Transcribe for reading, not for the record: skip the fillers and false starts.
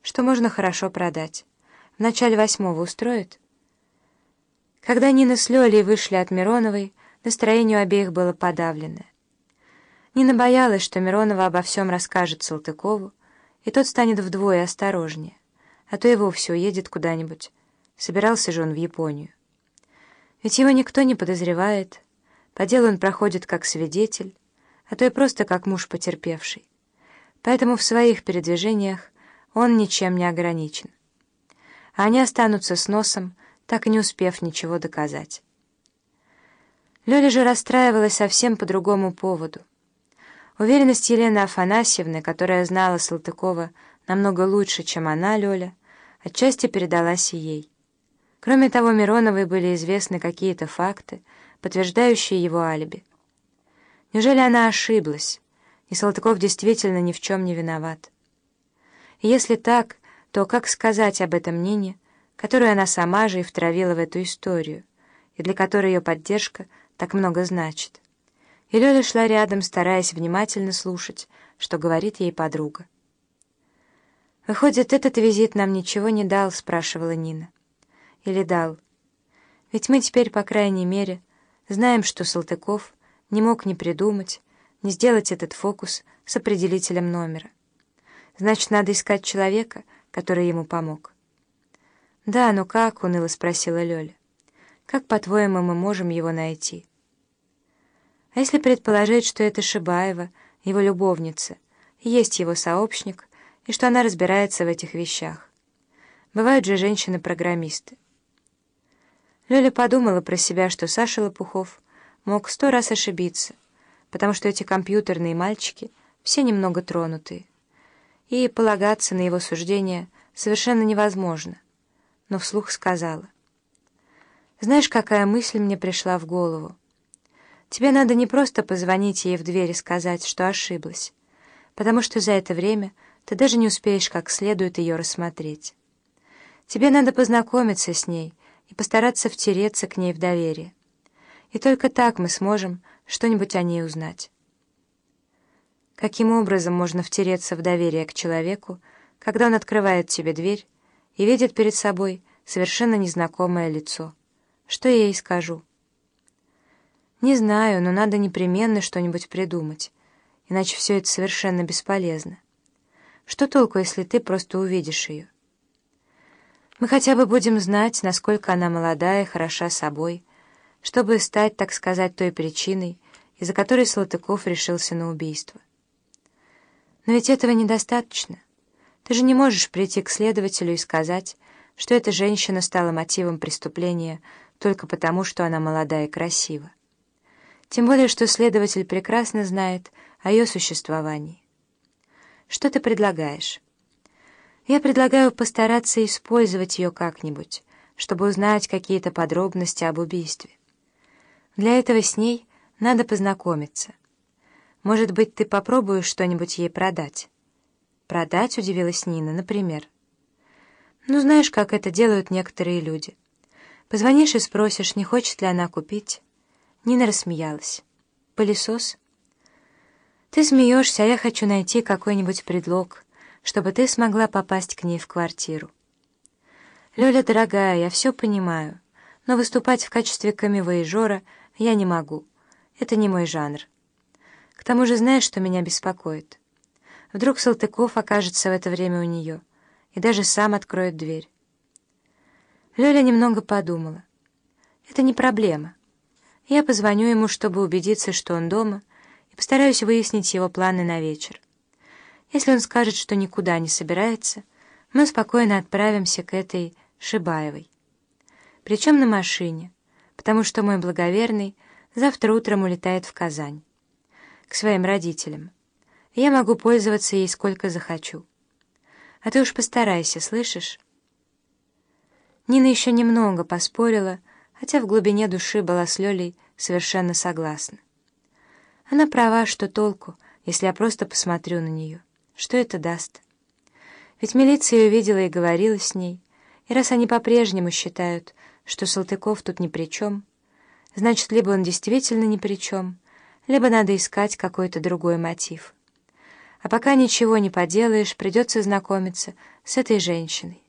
что можно хорошо продать. В начале 8-го устроит?» Когда Нина с Лёлей вышли от Мироновой, настроение у обеих было подавленное. Нина боялась, что Миронова обо всем расскажет Салтыкову, и тот станет вдвое осторожнее, а то и вовсе уедет куда-нибудь. Собирался же он в Японию. Ведь его никто не подозревает, по делу он проходит как свидетель, а то и просто как муж потерпевший. Поэтому в своих передвижениях он ничем не ограничен. А они останутся с носом, так и не успев ничего доказать. Лёля же расстраивалась совсем по другому поводу. Уверенность Елены Афанасьевны, которая знала Салтыкова намного лучше, чем она, Лёля, отчасти передалась и ей. Кроме того, Мироновой были известны какие-то факты, подтверждающие его алиби. Неужели она ошиблась, и Салтыков действительно ни в чем не виноват? И если так, то как сказать об этом Нине, которую она сама же и втравила в эту историю, и для которой ее поддержка так много значит? И Лёля шла рядом, стараясь внимательно слушать, что говорит ей подруга. «Выходит, этот визит нам ничего не дал?» — спрашивала Нина. «Или дал? Ведь мы теперь, по крайней мере, знаем, что Салтыков не мог ни придумать, ни сделать этот фокус с определителем номера. Значит, надо искать человека, который ему помог». «Да, но как?» — уныло спросила Лёля. «Как, по-твоему, мы можем его найти?» А если предположить, что это Шибаева, его любовница, и есть его сообщник, и что она разбирается в этих вещах? Бывают же женщины-программисты. Лёля подумала про себя, что Саша Лопухов мог 100 раз ошибиться, потому что эти компьютерные мальчики все немного тронутые, и полагаться на его суждения совершенно невозможно. Но вслух сказала: «Знаешь, какая мысль мне пришла в голову? Тебе надо не просто позвонить ей в дверь и сказать, что ошиблась, потому что за это время ты даже не успеешь как следует ее рассмотреть. Тебе надо познакомиться с ней и постараться втереться к ней в доверие. И только так мы сможем что-нибудь о ней узнать». Каким образом можно втереться в доверие к человеку, когда он открывает тебе дверь и видит перед собой совершенно незнакомое лицо? Что я ей скажу? Не знаю, но надо непременно что-нибудь придумать, иначе все это совершенно бесполезно. Что толку, если ты просто увидишь ее? Мы хотя бы будем знать, насколько она молодая и хороша собой, чтобы стать, так сказать, той причиной, из-за которой Салтыков решился на убийство. Но ведь этого недостаточно. Ты же не можешь прийти к следователю и сказать, что эта женщина стала мотивом преступления только потому, что она молода и красива. Тем более, что следователь прекрасно знает о ее существовании. Что ты предлагаешь? Я предлагаю постараться использовать ее как-нибудь, чтобы узнать какие-то подробности об убийстве. Для этого с ней надо познакомиться. Может быть, ты попробуешь что-нибудь ей продать? Продать, удивилась Нина, например. Ну, знаешь, как это делают некоторые люди. Позвонишь и спросишь, не хочет ли она купить. Нина рассмеялась. «Пылесос?» «Ты смеешься, а я хочу найти какой-нибудь предлог, чтобы ты смогла попасть к ней в квартиру». «Лёля, дорогая, я все понимаю, но выступать в качестве камевояжера я не могу. Это не мой жанр. К тому же знаешь, что меня беспокоит? Вдруг Салтыков окажется в это время у нее и даже сам откроет дверь». Лёля немного подумала. «Это не проблема. Я позвоню ему, чтобы убедиться, что он дома, и постараюсь выяснить его планы на вечер. Если он скажет, что никуда не собирается, мы спокойно отправимся к этой Шибаевой. Причем на машине, потому что мой благоверный завтра утром улетает в Казань, к своим родителям. И я могу пользоваться ей сколько захочу. А ты уж постарайся, слышишь?» Нина еще немного поспорила, хотя в глубине души была с Лёлей совершенно согласна. Она права, что толку, если я просто посмотрю на нее. Что это даст? Ведь милиция ее видела и говорила с ней, и раз они по-прежнему считают, что Салтыков тут ни при чем, значит, либо он действительно ни при чем, либо надо искать какой-то другой мотив. А пока ничего не поделаешь, придется знакомиться с этой женщиной.